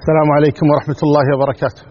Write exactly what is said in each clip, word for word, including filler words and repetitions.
السلام عليكم ورحمة الله وبركاته.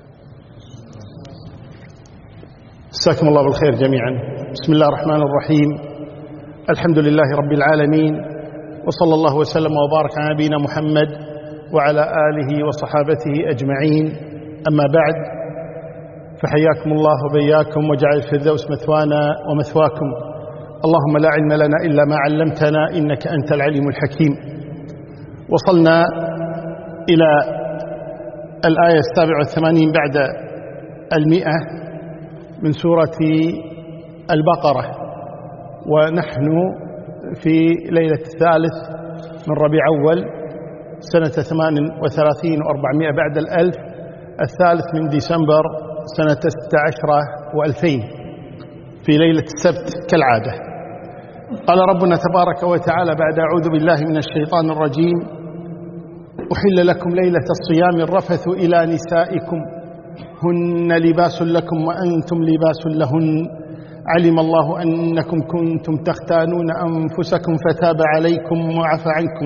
مساكم الله بالخير جميعا. بسم الله الرحمن الرحيم. الحمد لله رب العالمين، وصلى الله وسلم وبارك على نبينا محمد وعلى آله وصحابته أجمعين. أما بعد، فحياكم الله وبياكم وجعل الفردوس مثوانا ومثواكم. اللهم لا علم لنا إلا ما علمتنا إنك أنت العليم الحكيم. وصلنا إلى الآية السابعة والثمانين بعد المئة من سورة البقرة، ونحن في ليلة الثالث من ربيع أول سنة ثمان وثلاثين وأربعمائة بعد الألف، الثالث من ديسمبر سنة ستة عشر وألفين، في ليلة السبت كالعادة. قال ربنا تبارك وتعالى بعد أعوذ بالله من الشيطان الرجيم: أحل لكم ليلة الصيام الرفث إلى نسائكم هن لباس لكم وأنتم لباس لهن علم الله أنكم كنتم تختانون أنفسكم فتاب عليكم وعفى عنكم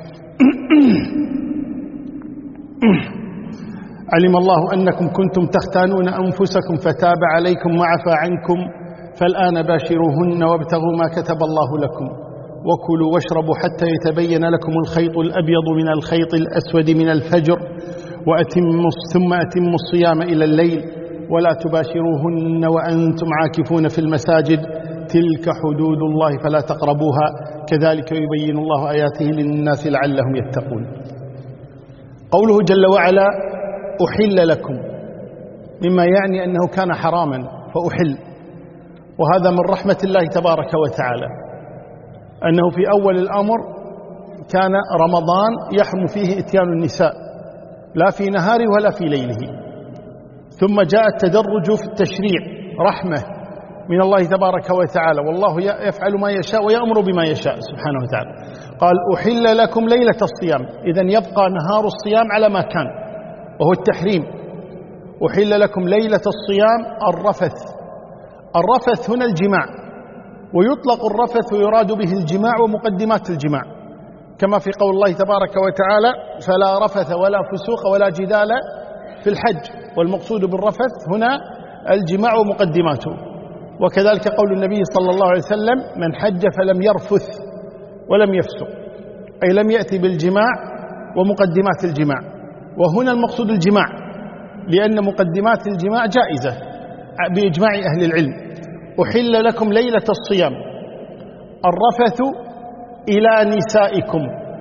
علم الله أنكم كنتم تختانون أنفسكم فتاب عليكم وعفى عنكم فالآن باشروهن وابتغوا ما كتب الله لكم وكلوا واشربوا حتى يتبين لكم الخيط الأبيض من الخيط الأسود من الفجر وأتموا ثم أتموا الصيام إلى الليل ولا تباشروهن وأنتم عاكفون في المساجد تلك حدود الله فلا تقربوها كذلك يبين الله آياته للناس لعلهم يتقون. قوله جل وعلا أحل لكم مما يعني أنه كان حراما فأحل، وهذا من رحمة الله تبارك وتعالى أنه في أول الأمر كان رمضان يحرم فيه إتيان النساء لا في نهاره ولا في ليله، ثم جاء التدرج في التشريع رحمة من الله تبارك وتعالى، والله يفعل ما يشاء ويأمر بما يشاء سبحانه وتعالى. قال أحل لكم ليلة الصيام، إذن يبقى نهار الصيام على ما كان وهو التحريم. أحل لكم ليلة الصيام الرفث. الرفث هنا الجماع، ويطلق الرفث ويراد به الجماع ومقدمات الجماع، كما في قول الله تبارك وتعالى: فلا رفث ولا فسوق ولا جدال في الحج، والمقصود بالرفث هنا الجماع ومقدماته. وكذلك قول النبي صلى الله عليه وسلم: من حج فلم يرفث ولم يفسق، أي لم يأتي بالجماع ومقدمات الجماع، وهنا المقصود الجماع لأن مقدمات الجماع جائزة بإجماع أهل العلم. أحل لكم ليلة الصيام الرفث إلى نسائكم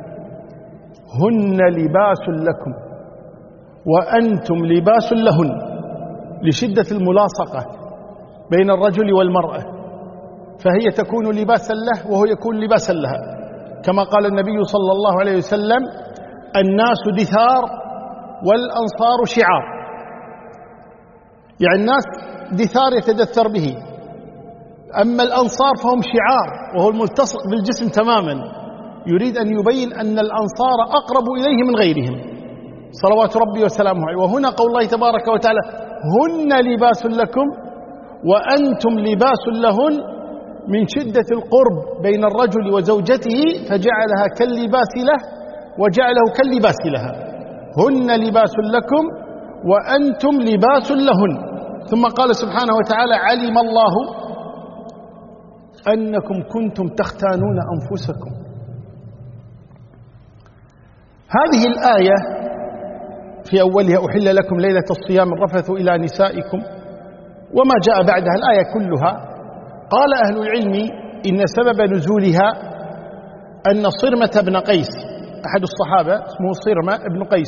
هن لباس لكم وأنتم لباس لهن، لشدة الملاصقة بين الرجل والمرأة، فهي تكون لباسا له وهو يكون لباسا لها، كما قال النبي صلى الله عليه وسلم: الناس دثار والأنصار شعار. يعني الناس دثار يتدثر به، أما الأنصار فهم شعار وهو الملتصق بالجسم تماما، يريد أن يبين أن الأنصار أقرب إليه من غيرهم صلوات ربي وسلامه عليه. وهنا قول الله تبارك وتعالى: هن لباس لكم وأنتم لباس لهن، من شدة القرب بين الرجل وزوجته فجعلها كاللباس له وجعله كاللباس لها. هن لباس لكم وأنتم لباس لهن. ثم قال سبحانه وتعالى: علم الله أنكم كنتم تختانون أنفسكم. هذه الآية في أولها أحل لكم ليلة الصيام الرفث إلى نسائكم، وما جاء بعدها الآية كلها، قال أهل العلم إن سبب نزولها أن صرمة بن قيس أحد الصحابة اسمه صرمة بن قيس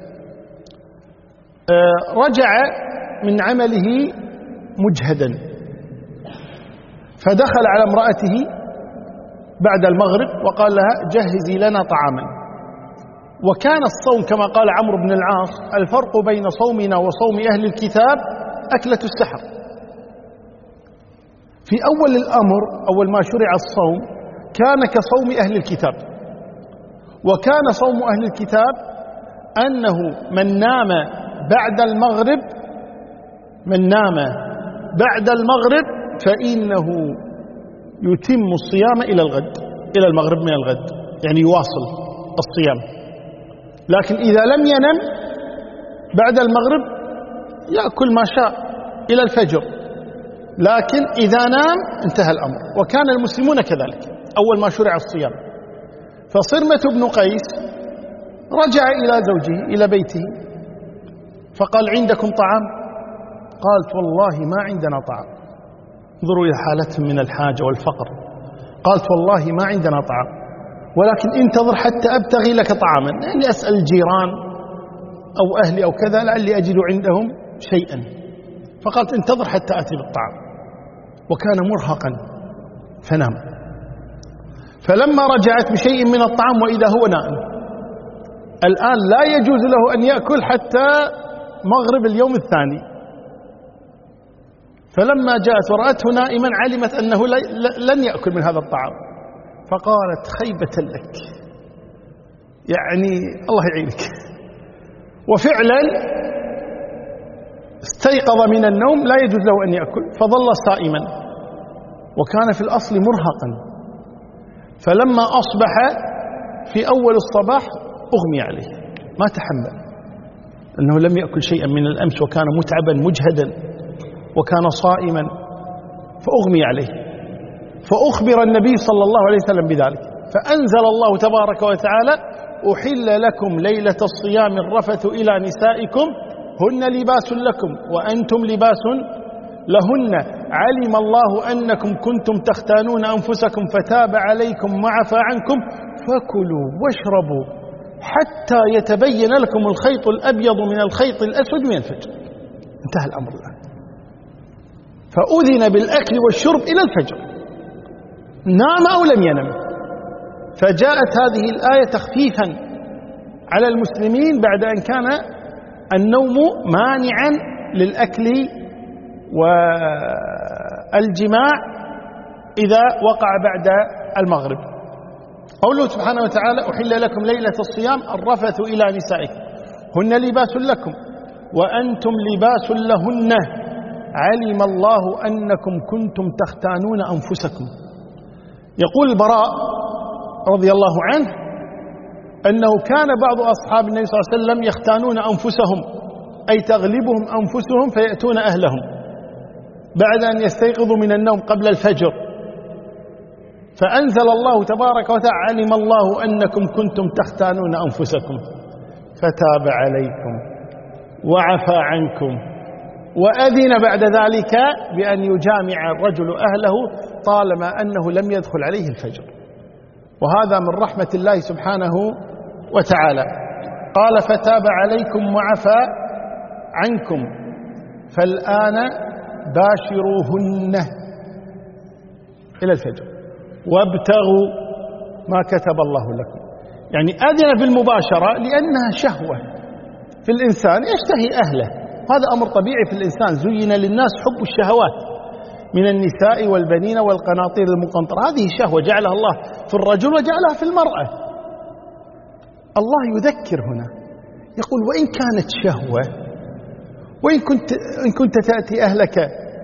رجع من عمله مجهدا، فدخل على امرأته بعد المغرب وقال لها: جهزي لنا طعاما. وكان الصوم كما قال عمرو بن العاص: الفرق بين صومنا وصوم أهل الكتاب أكلة السحر. في أول الأمر أول ما شرع الصوم كان كصوم أهل الكتاب، وكان صوم أهل الكتاب أنه من نام بعد المغرب من نام بعد المغرب فإنه يتم الصيام إلى الغد، إلى المغرب من الغد، يعني يواصل الصيام. لكن إذا لم ينم بعد المغرب يأكل ما شاء إلى الفجر، لكن إذا نام انتهى الأمر. وكان المسلمون كذلك أول ما شرع الصيام. فصرمة بن قيس رجع إلى زوجه إلى بيته فقال: عندكم طعام؟ قالت: والله ما عندنا طعام. انظروا إلى حالتهم من الحاجة والفقر. قالت: والله ما عندنا طعام، ولكن انتظر حتى أبتغي لك طعاما، يعني أسأل الجيران أو أهلي أو كذا لعلي أجد عندهم شيئا. فقالت: انتظر حتى أتي بالطعام. وكان مرهقا فنام. فلما رجعت بشيء من الطعام وإذا هو نائم. الآن لا يجوز له أن يأكل حتى مغرب اليوم الثاني. فلما جاءت ورأته نائما علمت أنه لن يأكل من هذا الطعام، فقالت: خيبة لك، يعني الله يعينك. وفعلا استيقظ من النوم لا يجوز له أن يأكل، فظل صائما وكان في الأصل مرهقا. فلما أصبح في أول الصباح أغمي عليه، ما تحمل أنه لم يأكل شيئا من الأمس، وكان متعبا مجهدا وكان صائما، فأغمي عليه. فأخبر النبي صلى الله عليه وسلم بذلك، فأنزل الله تبارك وتعالى: أحل لكم ليلة الصيام الرفث إلى نسائكم هن لباس لكم وأنتم لباس لهن، علم الله أنكم كنتم تختانون أنفسكم فتاب عليكم وعفى عنكم، فكلوا واشربوا حتى يتبين لكم الخيط الأبيض من الخيط الأسود من الفجر. انتهى الأمر الآن. فأذن بالأكل والشرب إلى الفجر، نام أو لم ينم. فجاءت هذه الآية تخفيفا على المسلمين بعد أن كان النوم مانعا للأكل والجماع إذا وقع بعد المغرب. قوله سبحانه وتعالى: أحل لكم ليلة الصيام الرفث إلى نسائكم هن لباس لكم وأنتم لباس لهن، علم الله أنكم كنتم تختانون أنفسكم. يقول البراء رضي الله عنه أنه كان بعض أصحاب النبي صلى الله عليه وسلم يختانون أنفسهم، أي تغلبهم أنفسهم فيأتون أهلهم بعد أن يستيقظوا من النوم قبل الفجر. فأنزل الله تبارك وتعالى: علم الله أنكم كنتم تختانون أنفسكم فتاب عليكم وعفى عنكم، وأذن بعد ذلك بأن يجامع الرجل أهله طالما أنه لم يدخل عليه الفجر. وهذا من رحمة الله سبحانه وتعالى. قال: فتاب عليكم وعفى عنكم فالآن باشروهن إلى الفجر وابتغوا ما كتب الله لكم. يعني أذن بالمباشرة لأنها شهوة في الإنسان يشتهي أهله، هذا أمر طبيعي في الإنسان. زين للناس حب الشهوات من النساء والبنين والقناطير المقنطرة، هذه شهوة جعلها الله في الرجل وجعلها في المرأة. الله يذكر هنا يقول: وإن كانت شهوة، وإن كنت, إن كنت تأتي أهلك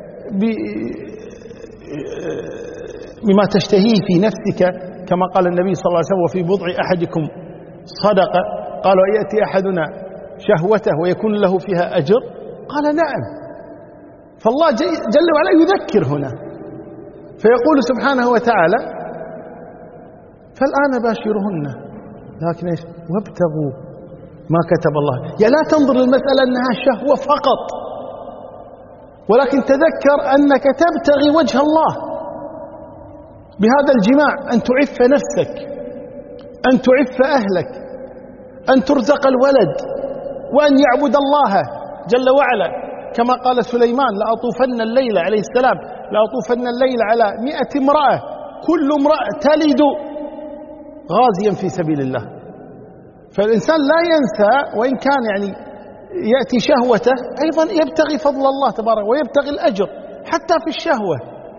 بما تشتهيه في نفسك، كما قال النبي صلى الله عليه وسلم: وفي بضع أحدكم صدقة. قال: ويأتي أحدنا شهوته ويكون له فيها أجر؟ قال: نعم. فالله جل وعلا يذكر هنا، فيقول سبحانه وتعالى: فالآن باشرهن، لكن إيش؟ وابتغوا ما كتب الله. يا لا تنظر للمسألة أنها شهوة فقط، ولكن تذكر أنك تبتغي وجه الله بهذا الجماع، أن تعف نفسك، أن تعف أهلك، أن ترزق الولد، وأن يعبد الله جل وعلا. كما قال سليمان: لأطوفن الليل عليه السلام لأطوفن الليل على مئة امرأة كل امرأة تلد غازيا في سبيل الله. فالإنسان لا ينسى، وإن كان يعني يأتي شهوته أيضا يبتغي فضل الله تبارك ويبتغي الأجر حتى في الشهوة.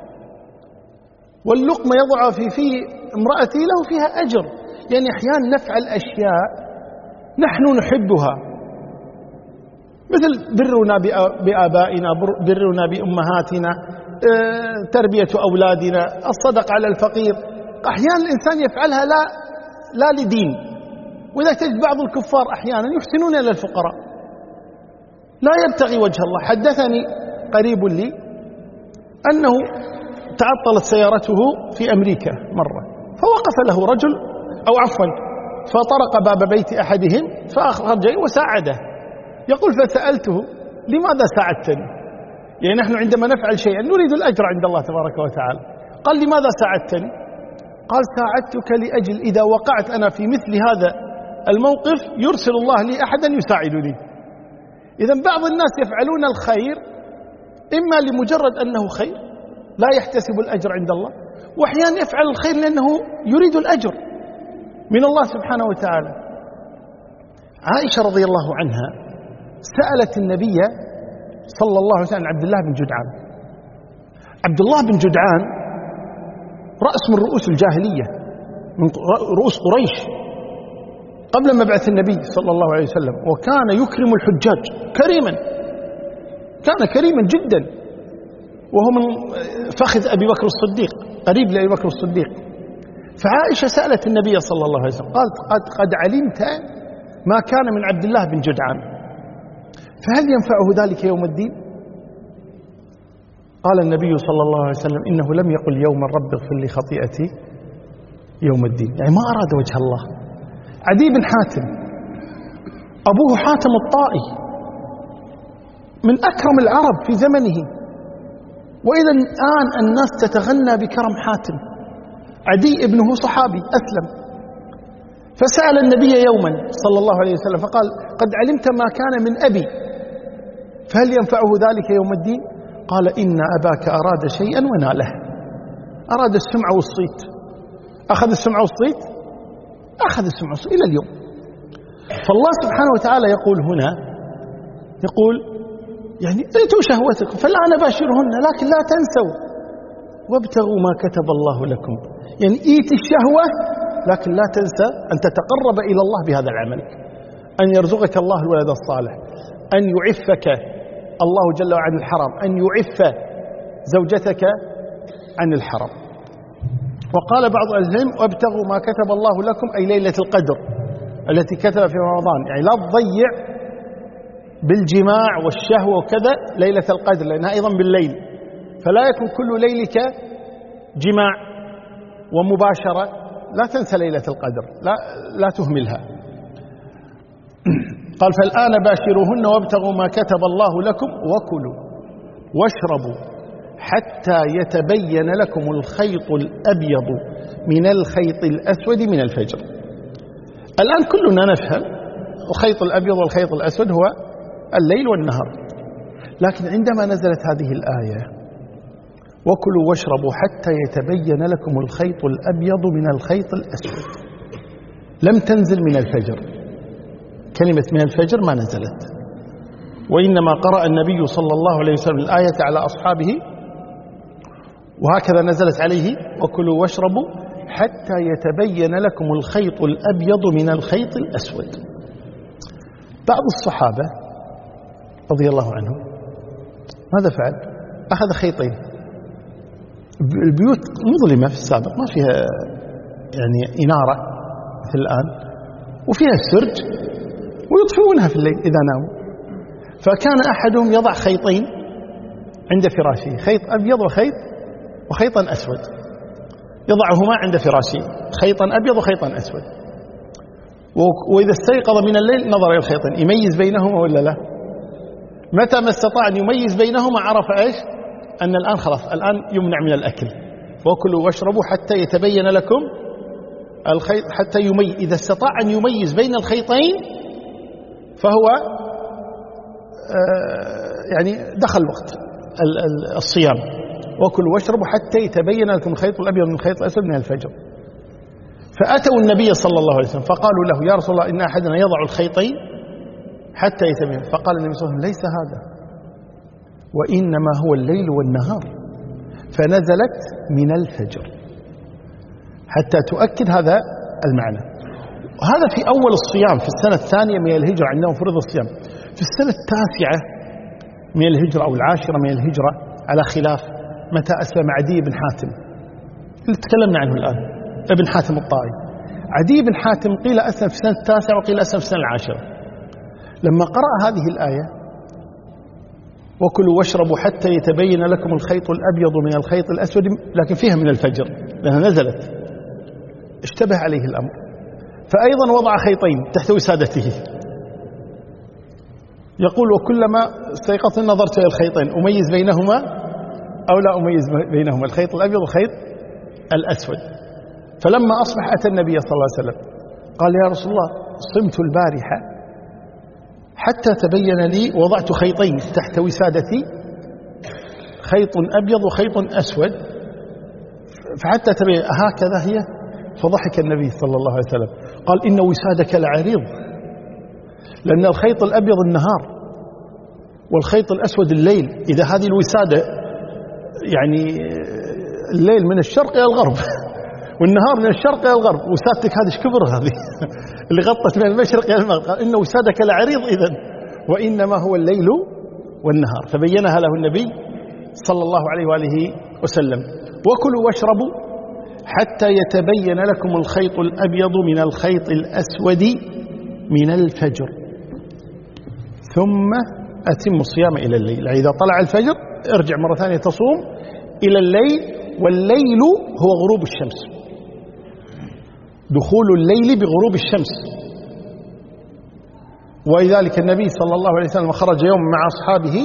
واللقمة يضع في في امرأتي له فيها أجر. يعني أحيانا نفعل أشياء نحن نحبها، مثل برنا بآبائنا، برنا بأمهاتنا، تربية أولادنا، الصدق على الفقير. أحيانا الإنسان يفعلها لا لا لدين. وإذا تجد بعض الكفار أحيانا يحسنون إلى الفقراء، لا يبتغي وجه الله. حدثني قريب لي أنه تعطلت سيارته في أمريكا مرة، فوقف له رجل أو عفوا فطرق باب بيت أحدهم فأخرج وساعده. يقول فسألته لماذا ساعدتني؟ يعني نحن عندما نفعل شيئا نريد الأجر عند الله تبارك وتعالى. قال لماذا ساعدتني؟ قال ساعدتك لأجل إذا وقعت أنا في مثل هذا الموقف يرسل الله لي أحدا يساعدني. إذن بعض الناس يفعلون الخير إما لمجرد أنه خير لا يحتسب الأجر عند الله، وأحيانا يفعل الخير لأنه يريد الأجر من الله سبحانه وتعالى. عائشة رضي الله عنها سألت النبي صلى الله عليه وسلم عبد الله بن جدعان. عبد الله بن جدعان رأس من رؤوس الجاهلية، من رؤوس قريش قبل مبعث النبي صلى الله عليه وسلم، وكان يكرم الحجاج كريما، كان كريما جدا، وهو من فخذ أبي بكر الصديق، قريب لأبي بكر الصديق. فعائشة سألت النبي صلى الله عليه وسلم قالت قد, قد علمت ما كان من عبد الله بن جدعان، فهل ينفعه ذلك يوم الدين؟ قال النبي صلى الله عليه وسلم إنه لم يقل يوما رب اغفر لي خطيئتي يوم الدين، يعني ما أراد وجه الله. عدي بن حاتم أبوه حاتم الطائي من أكرم العرب في زمنه، وإذا الآن الناس تتغنى بكرم حاتم. عدي ابنه صحابي أسلم، فسأل النبي يوما صلى الله عليه وسلم فقال قد علمت ما كان من أبي، فهل ينفعه ذلك يوم الدين؟ قال إن أباك أراد شيئا وناله، أراد السمع والصيت. أخذ السمع والصيت، أخذ السمع والصيت إلى اليوم. فالله سبحانه وتعالى يقول هنا، يقول يعني ائتوا شهوتكم فالآن باشرهن لكن لا تنسوا وابتغوا ما كتب الله لكم. يعني ائت الشهوة لكن لا تنسى أن تتقرب إلى الله بهذا العمل، أن يرزقك الله الولد الصالح، أن يعفك الله جل وعلا عن الحرام، أن يعف زوجتك عن الحرام. وقال بعض العلم وابتغوا ما كتب الله لكم أي ليلة القدر التي كتب في رمضان، يعني لا تضيع بالجماع والشهوة وكذا ليلة القدر لأنها أيضا بالليل، فلا يكون كل ليلك جماع ومباشرة، لا تنسى ليلة القدر، لا, لا تهملها. قال فالآن باشروهن وابتغوا ما كتب الله لكم وكلوا واشربوا حتى يتبين لكم الخيط الأبيض من الخيط الأسود من الفجر. الآن كلنا نفهم الخيط الأبيض والخيط الأسود هو الليل والنهار، لكن عندما نزلت هذه الآية وكلوا واشربوا حتى يتبين لكم الخيط الأبيض من الخيط الأسود، لم تنزل من الفجر، كلمة من الفجر ما نزلت، وإنما قرأ النبي صلى الله عليه وسلم الآية على أصحابه وهكذا نزلت عليه وكلوا واشربوا حتى يتبين لكم الخيط الأبيض من الخيط الأسود. بعض الصحابة رضي الله عنهم ماذا فعل؟ أخذ خيطين، البيوت مظلمة في السابق ما فيها يعني إنارة مثل الآن، وفيها السرج ويطفئونها في الليل إذا ناموا، فكان أحدهم يضع خيطين عند فراشه، خيط أبيض وخيط وخيطا أسود، يضعهما عند فراشه، خيطا أبيض وخيطا أسود، وإذا استيقظ من الليل نظر إلى الخيطين يميز بينهما ولا لا. متى ما استطاع أن يميز بينهما عرف إيش؟ أن الآن خلاص الآن يمنع من الأكل. وكلوا واشربوا حتى يتبين لكم الخيط، حتى يميز، إذا استطاع أن يميز بين الخيطين فهو يعني دخل وقت الصيام. وكلوا واشربوا حتى يتبين لكم الخيط الأبيض من الخيط الأسود من الفجر. فأتوا النبي صلى الله عليه وسلم فقالوا له يا رسول الله إن أحدنا يضع الخيطين حتى يتبين، فقال النبي صلى الله عليه وسلم ليس هذا، وإنما هو الليل والنهار، فنزلت من الفجر حتى تؤكد هذا المعنى. وهذا في أول الصيام في السنة الثانية من الهجرة، عندهم فرض الصيام. في السنة التاسعة من الهجرة أو العاشرة من الهجرة على خلاف متى أسلم عدي بن حاتم اللي تكلمنا عنه الآن، ابن حاتم الطائي. عدي بن حاتم قيل أسلم في السنة التاسعة وقيل أسلم في السنة العاشرة. لما قرأ هذه الآية وكلوا واشربوا حتى يتبين لكم الخيط الأبيض من الخيط الأسود، لكن فيها من الفجر لأنها نزلت، اشتبه عليه الأمر، فأيضا وضع خيطين تحت وسادته، يقول وكلما استيقظت نظرت إلى الخيطين أميز بينهما أو لا أميز بينهما، الخيط الأبيض والخيط الأسود. فلما أصبح أتى النبي صلى الله عليه وسلم قال يا رسول الله صمت البارحة حتى تبين لي، وضعت خيطين تحت وسادتي، خيط أبيض وخيط أسود، فحتى تبين هكذا هي. فضحك النبي صلى الله عليه وسلم قال إن وسادك لعريض، لأن الخيط الأبيض النهار والخيط الأسود الليل، إذا هذه الوسادة يعني الليل من الشرق إلى الغرب والنهار من الشرق إلى الغرب، وسادتك هذه ايش كبر هذه اللي غطت من المشرق إلى المغرب، قال إن وسادك لعريض إذن، وإنما هو الليل والنهار. فبينها له النبي صلى الله عليه وآله وسلم. وكلوا واشربوا حتى يتبين لكم الخيط الأبيض من الخيط الأسود من الفجر ثم أتم الصيام إلى الليل. إذا طلع الفجر ارجع مرة ثانية تصوم إلى الليل، والليل هو غروب الشمس، دخول الليل بغروب الشمس. ولذلك النبي صلى الله عليه وسلم خرج يوم مع أصحابه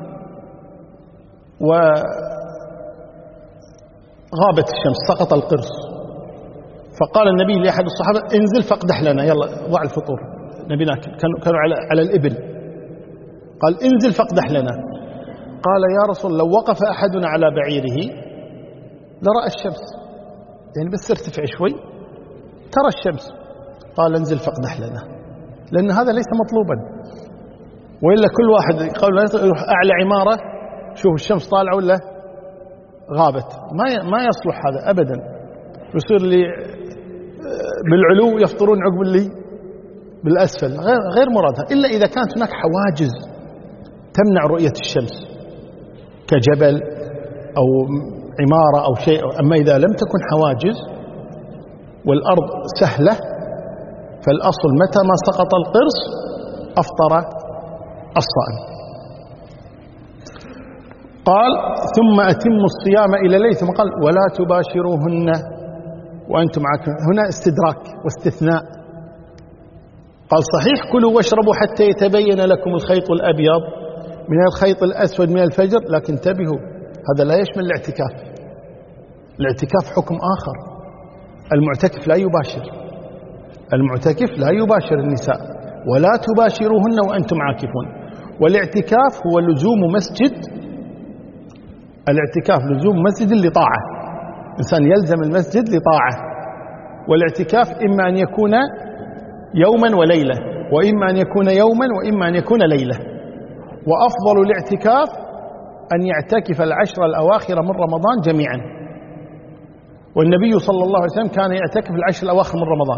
وغابت الشمس، سقط القرص، فقال النبي لأحد الصحابة انزل فاقدح لنا، يلا ضع الفطور، نبي ناكل، كانوا على على الإبل، قال انزل فاقدح لنا. قال يا رسول لو وقف أحدنا على بعيره لرأى الشمس، يعني بس ارتفع شوي ترى الشمس. قال انزل فاقدح لنا، لأن هذا ليس مطلوبا، وإلا كل واحد يقول يروح أعلى عمارة شوف الشمس طالعة ولا غابت، ما ما يصلح هذا أبدا. يصير لي بالعلو يفطرون عقب اللي بالأسفل، غير غير مراد، إلا إذا كانت هناك حواجز تمنع رؤية الشمس كجبل أو عمارة أو شيء. أما إذا لم تكن حواجز والأرض سهلة فالأصل متى ما سقط القرص أفطر الصائم. قال ثم أتموا الصيام إلى الليل، ثم قال ولا تباشروهن وأنتم عاكفون. هنا استدراك واستثناء. قال صحيح كلوا واشربوا حتى يتبين لكم الخيط الأبيض من الخيط الأسود من الفجر، لكن انتبهوا هذا لا يشمل الاعتكاف. الاعتكاف حكم آخر، المعتكف لا يباشر، المعتكف لا يباشر النساء، ولا تباشروهن وأنتم عاكفون. والاعتكاف هو لزوم مسجد، الاعتكاف لزوم مسجد لطاعة، إنسان يلزم المسجد لطاعة. والاعتكاف إما أن يكون يوما وليلة، وإما أن يكون يوما وإما أن يكون ليلة. وأفضل الاعتكاف أن يعتكف العشر الأواخر من رمضان جميعا، والنبي صلى الله عليه وسلم كان يعتكف العشر الأواخر من رمضان،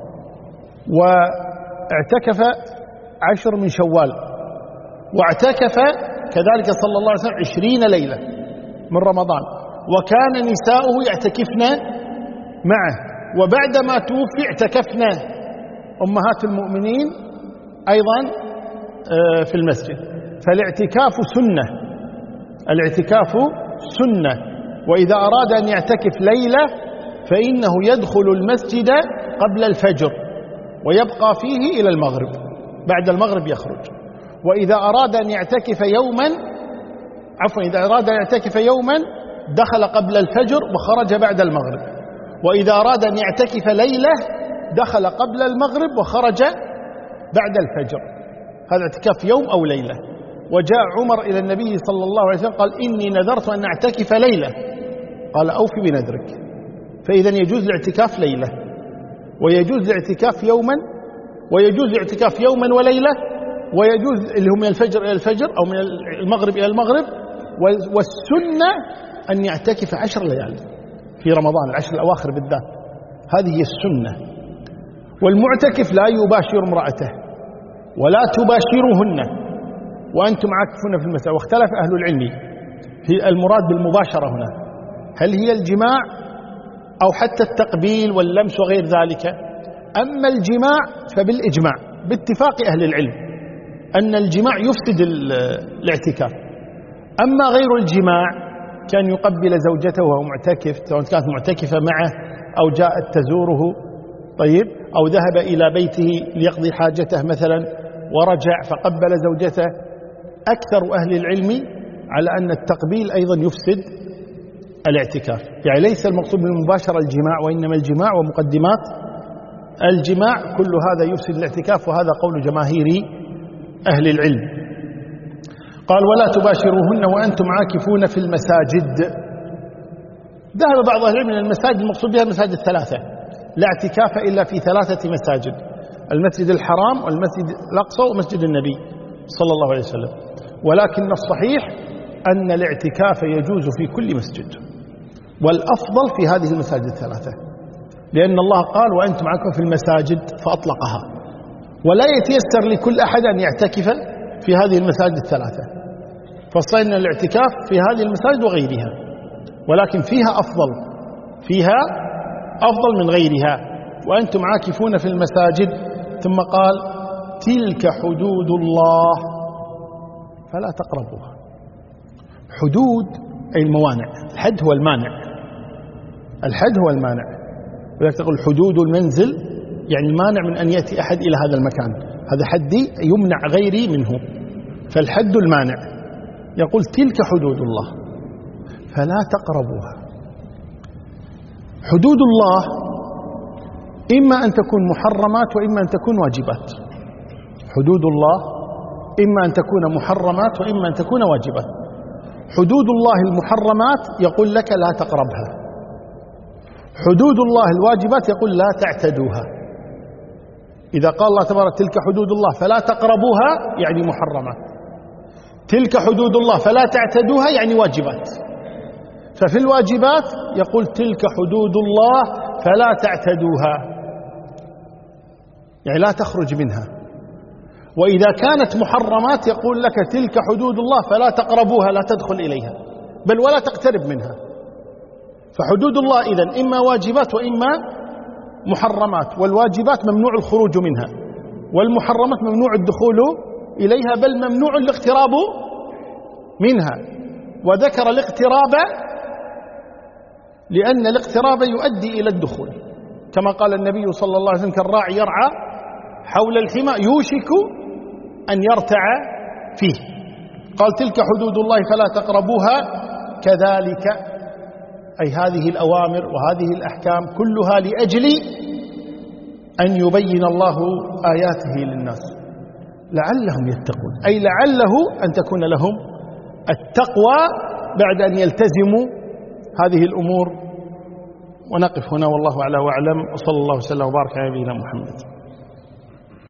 واعتكف عشر من شوال، واعتكف كذلك صلى الله عليه وسلم عشرين ليلة من رمضان، وكان نساؤه يعتكفن معه، وبعدما توفي اعتكفنا أمهات المؤمنين أيضا في المسجد. فالاعتكاف سنة، الاعتكاف سنة. وإذا أراد أن يعتكف ليلة فإنه يدخل المسجد قبل الفجر ويبقى فيه إلى المغرب، بعد المغرب يخرج. وإذا أراد أن يعتكف يوما عفوا إذا أراد أن يعتكف يوما دخل قبل الفجر وخرج بعد المغرب. وإذا أراد أن يعتكف ليلة دخل قبل المغرب وخرج بعد الفجر. هذا اعتكاف يوم أو ليلة. وجاء عمر إلى النبي صلى الله عليه وسلم قال إني نذرت أن أعتكف ليلة، قال أوفي بنذرك. فإذا يجوز الاعتكاف ليلة، ويجوز الاعتكاف يوما، ويجوز الاعتكاف يوما وليلة، ويجوز اللي هو من الفجر إلى الفجر أو من المغرب إلى المغرب. والسنة أن يعتكف عشر ليال في رمضان، العشر الأواخر بالذات، هذه هي السنة. والمعتكف لا يباشر امرأته ولا تباشرهن وأنتم عاكفون في المسجد. واختلف أهل العلم في المراد بالمباشرة هنا، هل هي الجماع أو حتى التقبيل واللمس وغير ذلك. أما الجماع فبالإجماع باتفاق أهل العلم أن الجماع يفسد الاعتكاف، أما غير الجماع كان يقبل زوجته وهو معتكف، سواء كانت معتكفة معه أو جاءت تزوره، طيب، أو ذهب إلى بيته ليقضي حاجته مثلا ورجع فقبل زوجته. أكثر أهل العلم على أن التقبيل أيضا يفسد الاعتكاف، يعني ليس المقصود بالمباشرة الجماع، وإنما الجماع ومقدمات الجماع، كل هذا يفسد الاعتكاف، وهذا قول جماهير أهل العلم. قال ولا تباشروهن وأنتم عاكفون في المساجد. ذهب بعض أهل العلم من المساجد المقصود بها المساجد الثلاثة، لا اعتكاف إلا في ثلاثة مساجد: المسجد الحرام والمسجد الأقصى ومسجد النبي صلى الله عليه وسلم. ولكن الصحيح أن الاعتكاف يجوز في كل مسجد، والأفضل في هذه المساجد الثلاثة، لأن الله قال وأنتم عاكفون في المساجد فأطلقها، ولا يتيسر لكل أحد أن يعتكف في هذه المساجد الثلاثة، فصلنا الاعتكاف في هذه المساجد وغيرها، ولكن فيها أفضل، فيها أفضل من غيرها. وأنتم عاكفون في المساجد، ثم قال تلك حدود الله فلا تقربوها. حدود أي الموانع، الحد هو المانع، الحد هو المانع، ولذلك تقول حدود المنزل يعني المانع من أن يأتي أحد إلى هذا المكان، هذا حدي يمنع غيري منه، فالحد المانع. يقول تلك حدود الله فلا تقربوها. حدود الله إما أن تكون محرمات وإما أن تكون واجبات. حدود الله إما أن تكون محرمات وإما أن تكون واجبات. حدود الله المحرمات يقول لك لا تقربها، حدود الله الواجبات يقول لا تعتدوها. إذا قال الله تبارك تلك حدود الله فلا تقربوها يعني محرمات، تلك حدود الله فلا تعتدوها يعني واجبات. ففي الواجبات يقول تلك حدود الله فلا تعتدوها، يعني لا تخرج منها. وإذا كانت محرمات يقول لك تلك حدود الله فلا تقربوها، لا تدخل إليها بل ولا تقترب منها. فحدود الله إذن إما واجبات وإما محرمات، والواجبات ممنوع الخروج منها، والمحرمات ممنوع الدخول إليها، بل ممنوع الاقتراب منها. وذكر الاقتراب لأن الاقتراب يؤدي إلى الدخول، كما قال النبي صلى الله عليه وسلم كالراعي يرعى حول الحمى يوشك أن يرتع فيه. قال تلك حدود الله فلا تقربوها، كذلك أي هذه الأوامر وهذه الأحكام كلها لأجل أن يبين الله آياته للناس لعلهم يتقون، أي لعله أن تكون لهم التقوى بعد أن يلتزموا هذه الأمور. ونقف هنا والله أعلى وأعلم، وصلى الله وسلم وبارك على نبينا محمد.